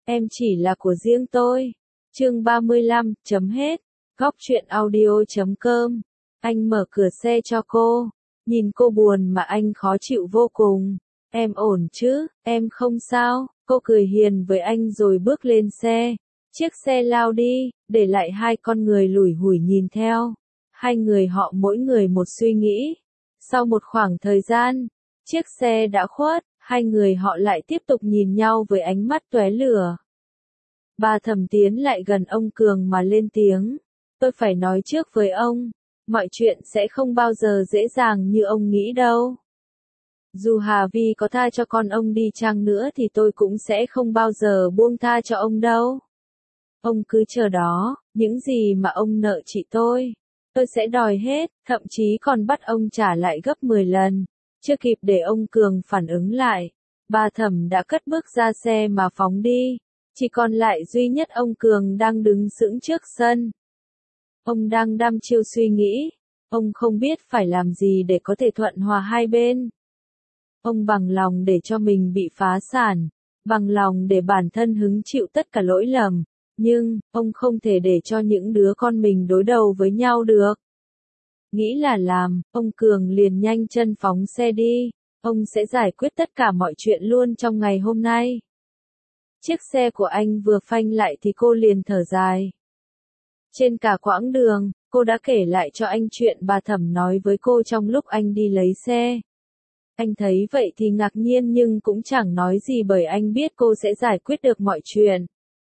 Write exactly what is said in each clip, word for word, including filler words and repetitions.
em chỉ là của riêng tôi. Chương ba mươi lăm, chấm hết. Góc truyện audio chấm com. Anh mở cửa xe cho cô. Nhìn cô buồn mà anh khó chịu vô cùng. Em ổn chứ, em không sao. Cô cười hiền với anh rồi bước lên xe. Chiếc xe lao đi, để lại hai con người lủi hủi nhìn theo. Hai người họ mỗi người một suy nghĩ. Sau một khoảng thời gian, chiếc xe đã khuất, hai người họ lại tiếp tục nhìn nhau với ánh mắt tóe lửa. Bà Thẩm tiến lại gần ông Cường mà lên tiếng. Tôi phải nói trước với ông, mọi chuyện sẽ không bao giờ dễ dàng như ông nghĩ đâu. Dù Hà Vi có tha cho con ông đi chăng nữa thì tôi cũng sẽ không bao giờ buông tha cho ông đâu. Ông cứ chờ đó, những gì mà ông nợ chị tôi, tôi sẽ đòi hết, thậm chí còn bắt ông trả lại gấp mười lần. Chưa kịp để ông Cường phản ứng lại, bà Thẩm đã cất bước ra xe mà phóng đi. Chỉ còn lại duy nhất ông Cường đang đứng sững trước sân. Ông đang đăm chiêu suy nghĩ, ông không biết phải làm gì để có thể thuận hòa hai bên. Ông bằng lòng để cho mình bị phá sản, bằng lòng để bản thân hứng chịu tất cả lỗi lầm, nhưng, ông không thể để cho những đứa con mình đối đầu với nhau được. Nghĩ là làm, ông Cường liền nhanh chân phóng xe đi, ông sẽ giải quyết tất cả mọi chuyện luôn trong ngày hôm nay. Chiếc xe của anh vừa phanh lại thì cô liền thở dài. Trên cả quãng đường, cô đã kể lại cho anh chuyện bà Thẩm nói với cô trong lúc anh đi lấy xe. Anh thấy vậy thì ngạc nhiên nhưng cũng chẳng nói gì bởi anh biết cô sẽ giải quyết được mọi chuyện.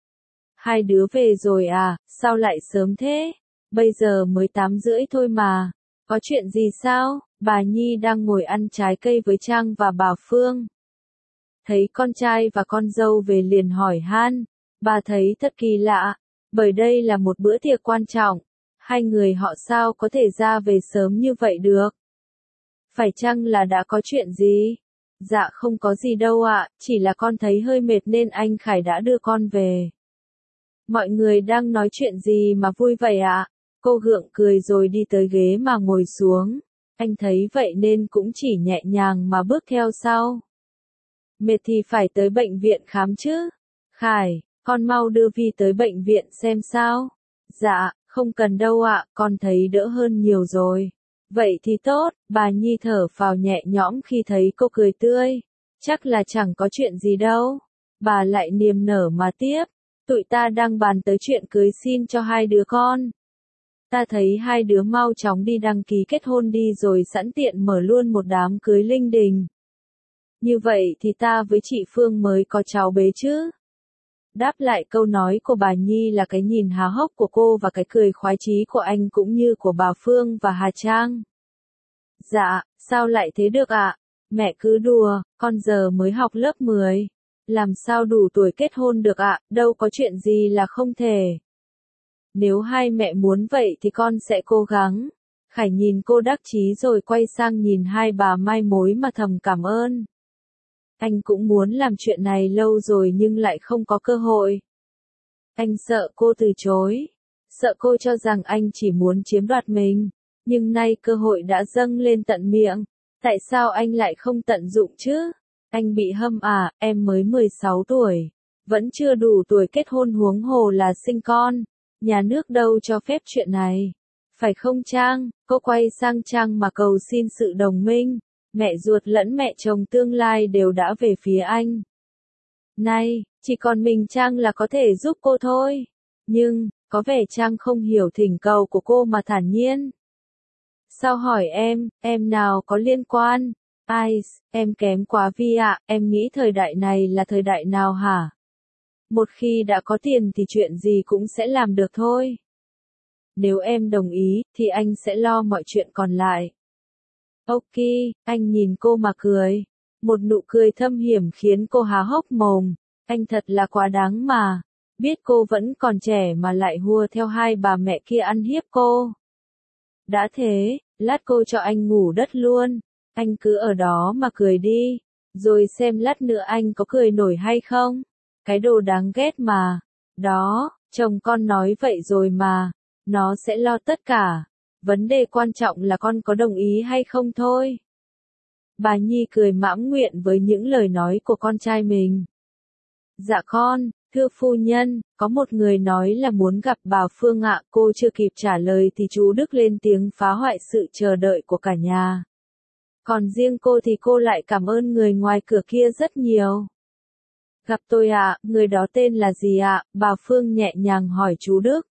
Hai đứa về rồi à, sao lại sớm thế? Bây giờ mới tám rưỡi thôi mà. Có chuyện gì sao? Bà Nhi đang ngồi ăn trái cây với Trang và bà Phương. Thấy con trai và con dâu về liền hỏi han. Bà thấy thật kỳ lạ, bởi đây là một bữa tiệc quan trọng. Hai người họ sao có thể ra về sớm như vậy được? Phải chăng là đã có chuyện gì? Dạ không có gì đâu ạ, chỉ là con thấy hơi mệt nên anh Khải đã đưa con về. Mọi người đang nói chuyện gì mà vui vậy ạ? Cô gượng cười rồi đi tới ghế mà ngồi xuống. Anh thấy vậy nên cũng chỉ nhẹ nhàng mà bước theo sau. Mệt thì phải tới bệnh viện khám chứ. Khải, con mau đưa Vi tới bệnh viện xem sao. Dạ, không cần đâu ạ, con thấy đỡ hơn nhiều rồi. Vậy thì tốt, bà Nhi thở phào nhẹ nhõm khi thấy cô cười tươi. Chắc là chẳng có chuyện gì đâu. Bà lại niềm nở mà tiếp. Tụi ta đang bàn tới chuyện cưới xin cho hai đứa con. Ta thấy hai đứa mau chóng đi đăng ký kết hôn đi rồi sẵn tiện mở luôn một đám cưới linh đình. Như vậy thì ta với chị Phương mới có cháu bế chứ. Đáp lại câu nói của bà Nhi là cái nhìn há hốc của cô và cái cười khoái chí của anh cũng như của bà Phương và Hà Trang. Dạ, sao lại thế được ạ? Mẹ cứ đùa, con giờ mới học lớp mười. Làm sao đủ tuổi kết hôn được ạ, đâu có chuyện gì là không thể. Nếu hai mẹ muốn vậy thì con sẽ cố gắng. Khải nhìn cô đắc chí rồi quay sang nhìn hai bà mai mối mà thầm cảm ơn. Anh cũng muốn làm chuyện này lâu rồi nhưng lại không có cơ hội. Anh sợ cô từ chối. Sợ cô cho rằng anh chỉ muốn chiếm đoạt mình. Nhưng nay cơ hội đã dâng lên tận miệng. Tại sao anh lại không tận dụng chứ? Anh bị hâm à, em mới mười sáu tuổi. Vẫn chưa đủ tuổi kết hôn huống hồ là sinh con. Nhà nước đâu cho phép chuyện này. Phải không Trang? Cô quay sang Trang mà cầu xin sự đồng minh. Mẹ ruột lẫn mẹ chồng tương lai đều đã về phía anh. Này, chỉ còn mình Trang là có thể giúp cô thôi. Nhưng, có vẻ Trang không hiểu thỉnh cầu của cô mà thản nhiên. Sao hỏi em, em nào có liên quan? Ai, em kém quá Vi ạ, em nghĩ thời đại này là thời đại nào hả? Một khi đã có tiền thì chuyện gì cũng sẽ làm được thôi. Nếu em đồng ý, thì anh sẽ lo mọi chuyện còn lại. Ok, anh nhìn cô mà cười. Một nụ cười thâm hiểm khiến cô há hốc mồm. Anh thật là quá đáng mà. Biết cô vẫn còn trẻ mà lại hùa theo hai bà mẹ kia ăn hiếp cô. Đã thế, lát cô cho anh ngủ đất luôn. Anh cứ ở đó mà cười đi. Rồi xem lát nữa anh có cười nổi hay không. Cái đồ đáng ghét mà. Đó, chồng con nói vậy rồi mà. Nó sẽ lo tất cả. Vấn đề quan trọng là con có đồng ý hay không thôi. Bà Nhi cười mãn nguyện với những lời nói của con trai mình. Dạ con, Thưa phu nhân, có một người nói là muốn gặp bà Phương ạ. Cô chưa kịp trả lời thì chú Đức lên tiếng phá hoại sự chờ đợi của cả nhà. Còn riêng cô thì cô lại cảm ơn người ngoài cửa kia rất nhiều. Gặp tôi ạ, người đó tên là gì ạ? Bà Phương nhẹ nhàng hỏi chú Đức.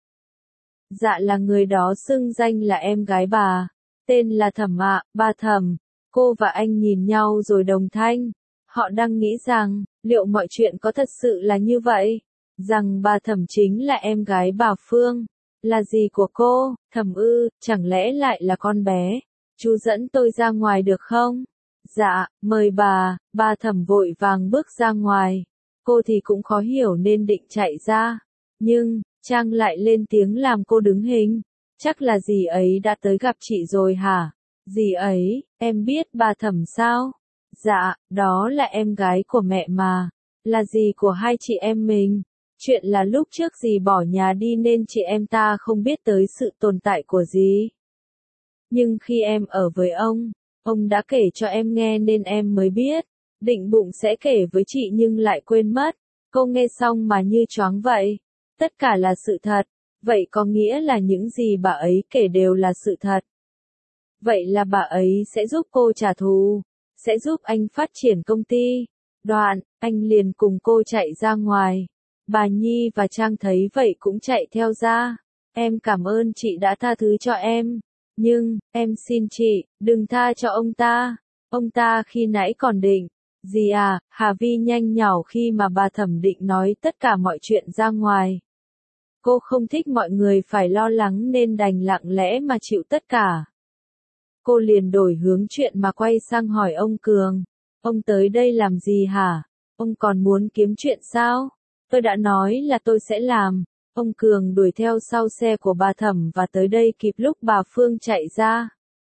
Dạ là người đó xưng danh là em gái bà. Tên là Thẩm ạ, bà Thẩm. Cô và anh nhìn nhau rồi đồng thanh. Họ đang nghĩ rằng, liệu mọi chuyện có thật sự là như vậy? Rằng bà Thẩm chính là em gái bà Phương. Là gì của cô? Thẩm ư, chẳng lẽ lại là con bé? Chú dẫn tôi ra ngoài được không? Dạ, mời bà. Bà Thẩm vội vàng bước ra ngoài. Cô thì cũng khó hiểu nên định chạy ra. Nhưng, Trang lại lên tiếng làm cô đứng hình. Chắc là dì ấy đã tới gặp chị rồi hả? Dì ấy, em biết bà Thẩm sao? Dạ, đó là em gái của mẹ mà. Là dì của hai chị em mình. Chuyện là lúc trước dì bỏ nhà đi nên chị em ta không biết tới sự tồn tại của dì. Nhưng khi em ở với ông, ông đã kể cho em nghe nên em mới biết. Định bụng sẽ kể với chị nhưng lại quên mất. Cô nghe xong mà như choáng vậy. Tất cả là sự thật. Vậy có nghĩa là những gì bà ấy kể đều là sự thật. Vậy là bà ấy sẽ giúp cô trả thù. Sẽ giúp anh phát triển công ty. Đoạn, anh liền cùng cô chạy ra ngoài. Bà Nhi và Trang thấy vậy cũng chạy theo ra. Em cảm ơn chị đã tha thứ cho em. Nhưng, em xin chị, đừng tha cho ông ta. Ông ta khi nãy còn định. Gì à, Hà Vi nhanh nhảu khi mà bà Thẩm định nói tất cả mọi chuyện ra ngoài. Cô không thích mọi người phải lo lắng nên đành lặng lẽ mà chịu tất cả. Cô liền đổi hướng chuyện mà quay sang hỏi ông Cường. Ông tới đây làm gì hả? Ông còn muốn kiếm chuyện sao? Tôi đã nói là tôi sẽ làm. Ông Cường đuổi theo sau xe của bà Thẩm và tới đây kịp lúc bà Phương chạy ra.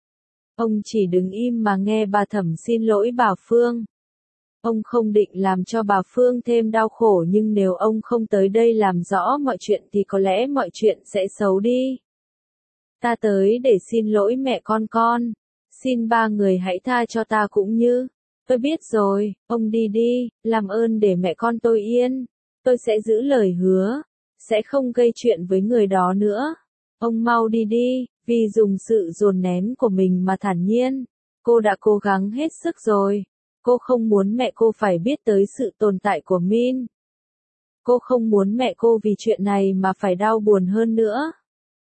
Ông chỉ đứng im mà nghe bà Thẩm xin lỗi bà Phương. Ông không định làm cho bà Phương thêm đau khổ nhưng nếu ông không tới đây làm rõ mọi chuyện thì có lẽ mọi chuyện sẽ xấu đi. Ta tới để xin lỗi mẹ con con. Xin ba người hãy tha cho ta cũng như. Tôi biết rồi, ông đi đi, làm ơn để mẹ con tôi yên. Tôi sẽ giữ lời hứa. Sẽ không gây chuyện với người đó nữa. Ông mau đi đi, vì dùng sự dồn nén của mình mà thản nhiên. Cô đã cố gắng hết sức rồi. Cô không muốn mẹ cô phải biết tới sự tồn tại của Min. Cô không muốn mẹ cô vì chuyện này mà phải đau buồn hơn nữa.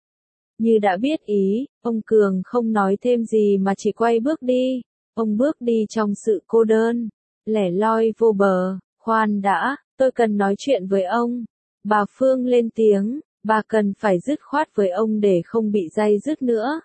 Như đã biết ý, ông Cường không nói thêm gì mà chỉ quay bước đi. Ông bước đi trong sự cô đơn, lẻ loi vô bờ. Khoan đã, tôi cần nói chuyện với ông. Bà Phương lên tiếng, bà cần phải dứt khoát với ông để không bị day dứt nữa.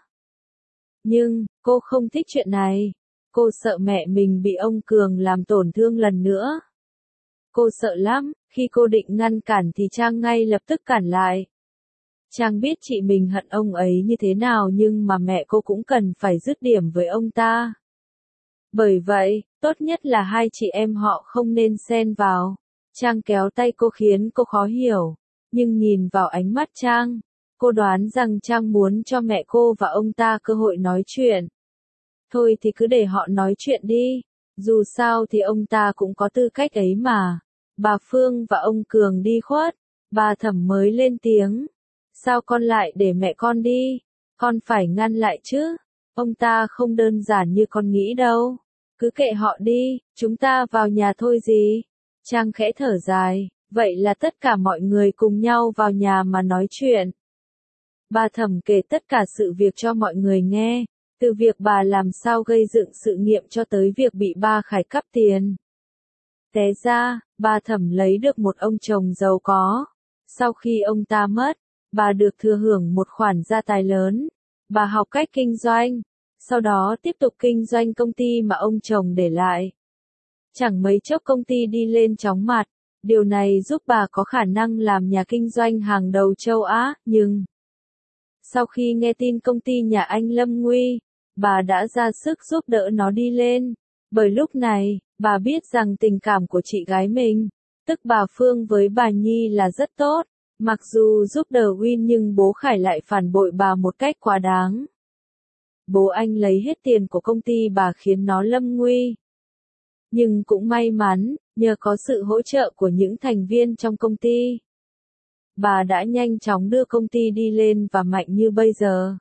Nhưng, cô không thích chuyện này. Cô sợ mẹ mình bị ông Cường làm tổn thương lần nữa. Cô sợ lắm, khi cô định ngăn cản thì Trang ngay lập tức cản lại. Trang biết chị mình hận ông ấy như thế nào nhưng mà mẹ cô cũng cần phải dứt điểm với ông ta. Bởi vậy, tốt nhất là hai chị em họ không nên xen vào. Trang kéo tay cô khiến cô khó hiểu. Nhưng nhìn vào ánh mắt Trang, cô đoán rằng Trang muốn cho mẹ cô và ông ta cơ hội nói chuyện. Thôi thì cứ để họ nói chuyện đi. Dù sao thì ông ta cũng có tư cách ấy mà. Bà Phương và ông Cường đi khuất. Bà Thẩm mới lên tiếng. Sao con lại để mẹ con đi? Con phải ngăn lại chứ. Ông ta không đơn giản như con nghĩ đâu. Cứ kệ họ đi, chúng ta vào nhà thôi gì. Trang khẽ thở dài. Vậy là tất cả mọi người cùng nhau vào nhà mà nói chuyện. Bà Thẩm kể tất cả sự việc cho mọi người nghe. Từ việc bà làm sao gây dựng sự nghiệp cho tới việc bị ba Khải cắp tiền. Té ra, bà Thẩm lấy được một ông chồng giàu có. Sau khi ông ta mất, bà được thừa hưởng một khoản gia tài lớn. Bà học cách kinh doanh. Sau đó tiếp tục kinh doanh công ty mà ông chồng để lại. Chẳng mấy chốc công ty đi lên chóng mặt. Điều này giúp bà có khả năng làm nhà kinh doanh hàng đầu châu Á, nhưng sau khi nghe tin công ty nhà anh lâm nguy, bà đã ra sức giúp đỡ nó đi lên. Bởi lúc này, bà biết rằng tình cảm của chị gái mình, tức bà Phương với bà Nhi là rất tốt. Mặc dù giúp đỡ Win nhưng bố Khải lại phản bội bà một cách quá đáng. Bố anh lấy hết tiền của công ty bà khiến nó lâm nguy. Nhưng cũng may mắn, nhờ có sự hỗ trợ của những thành viên trong công ty, bà đã nhanh chóng đưa công ty đi lên và mạnh như bây giờ.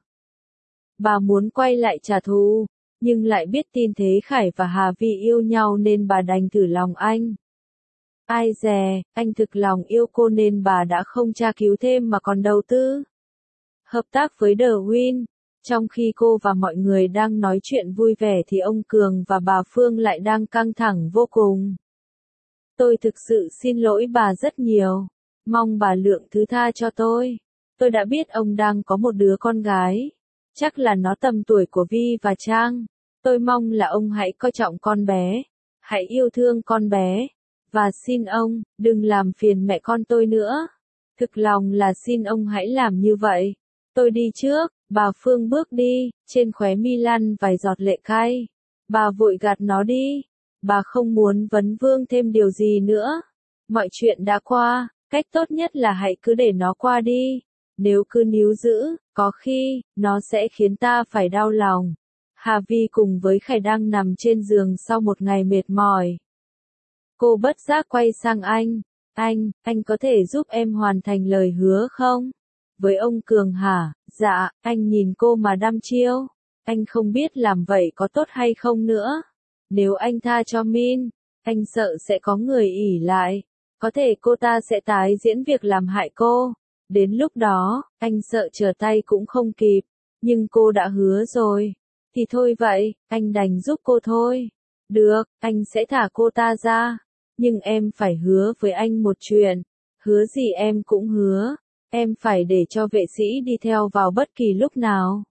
Bà muốn quay lại trả thù, nhưng lại biết tin Thế Khải và Hà Vi yêu nhau nên bà đành thử lòng anh. Ai dè, anh thực lòng yêu cô nên bà đã không tra cứu thêm mà còn đầu tư hợp tác với The Win. Trong khi cô và mọi người đang nói chuyện vui vẻ thì ông Cường và bà Phương lại đang căng thẳng vô cùng. Tôi thực sự xin lỗi bà rất nhiều. Mong bà lượng thứ tha cho tôi. Tôi đã biết ông đang có một đứa con gái. Chắc là nó tầm tuổi của Vi và Trang. Tôi mong là ông hãy coi trọng con bé. Hãy yêu thương con bé. Và xin ông, đừng làm phiền mẹ con tôi nữa. Thực lòng là xin ông hãy làm như vậy. Tôi đi trước. Bà Phương bước đi, trên khóe mi lăn vài giọt lệ cay. Bà vội gạt nó đi. Bà không muốn vấn vương thêm điều gì nữa. Mọi chuyện đã qua, cách tốt nhất là hãy cứ để nó qua đi. Nếu cứ níu giữ, có khi, nó sẽ khiến ta phải đau lòng. Hà Vi cùng với Khải đang nằm trên giường sau một ngày mệt mỏi. Cô bất giác quay sang anh. Anh, anh có thể giúp em hoàn thành lời hứa không? Với ông Cường hả? Dạ, anh nhìn cô mà đăm chiêu. Anh không biết làm vậy có tốt hay không nữa. Nếu anh tha cho Min, anh sợ sẽ có người ỷ lại. Có thể cô ta sẽ tái diễn việc làm hại cô. Đến lúc đó, anh sợ trở tay cũng không kịp. Nhưng cô đã hứa rồi. Thì thôi vậy, anh đành giúp cô thôi. Được, anh sẽ thả cô ta ra. Nhưng em phải hứa với anh một chuyện. Hứa gì em cũng hứa. Em phải để cho vệ sĩ đi theo vào bất kỳ lúc nào.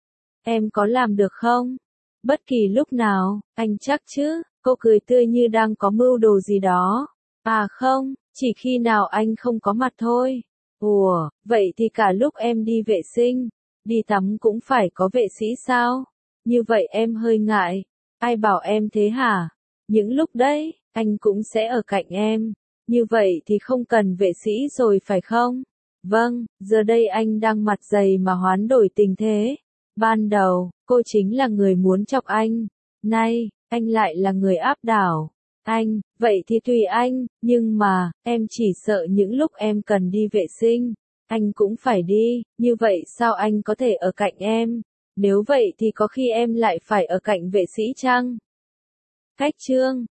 Em có làm được không? Bất kỳ lúc nào, anh chắc chứ? Cô cười tươi như đang có mưu đồ gì đó. À không, chỉ khi nào anh không có mặt thôi. Ủa, vậy thì cả lúc em đi vệ sinh, đi tắm cũng phải có vệ sĩ sao? Như vậy em hơi ngại. Ai bảo em thế hả? Những lúc đấy, anh cũng sẽ ở cạnh em. Như vậy thì không cần vệ sĩ rồi phải không? Vâng, giờ đây anh đang mặt dày mà hoán đổi tình thế. Ban đầu, cô chính là người muốn chọc anh. Nay, anh lại là người áp đảo. Anh, vậy thì tùy anh, nhưng mà, em chỉ sợ những lúc em cần đi vệ sinh, anh cũng phải đi, như vậy sao anh có thể ở cạnh em? Nếu vậy thì có khi em lại phải ở cạnh vệ sĩ chăng? Cách chương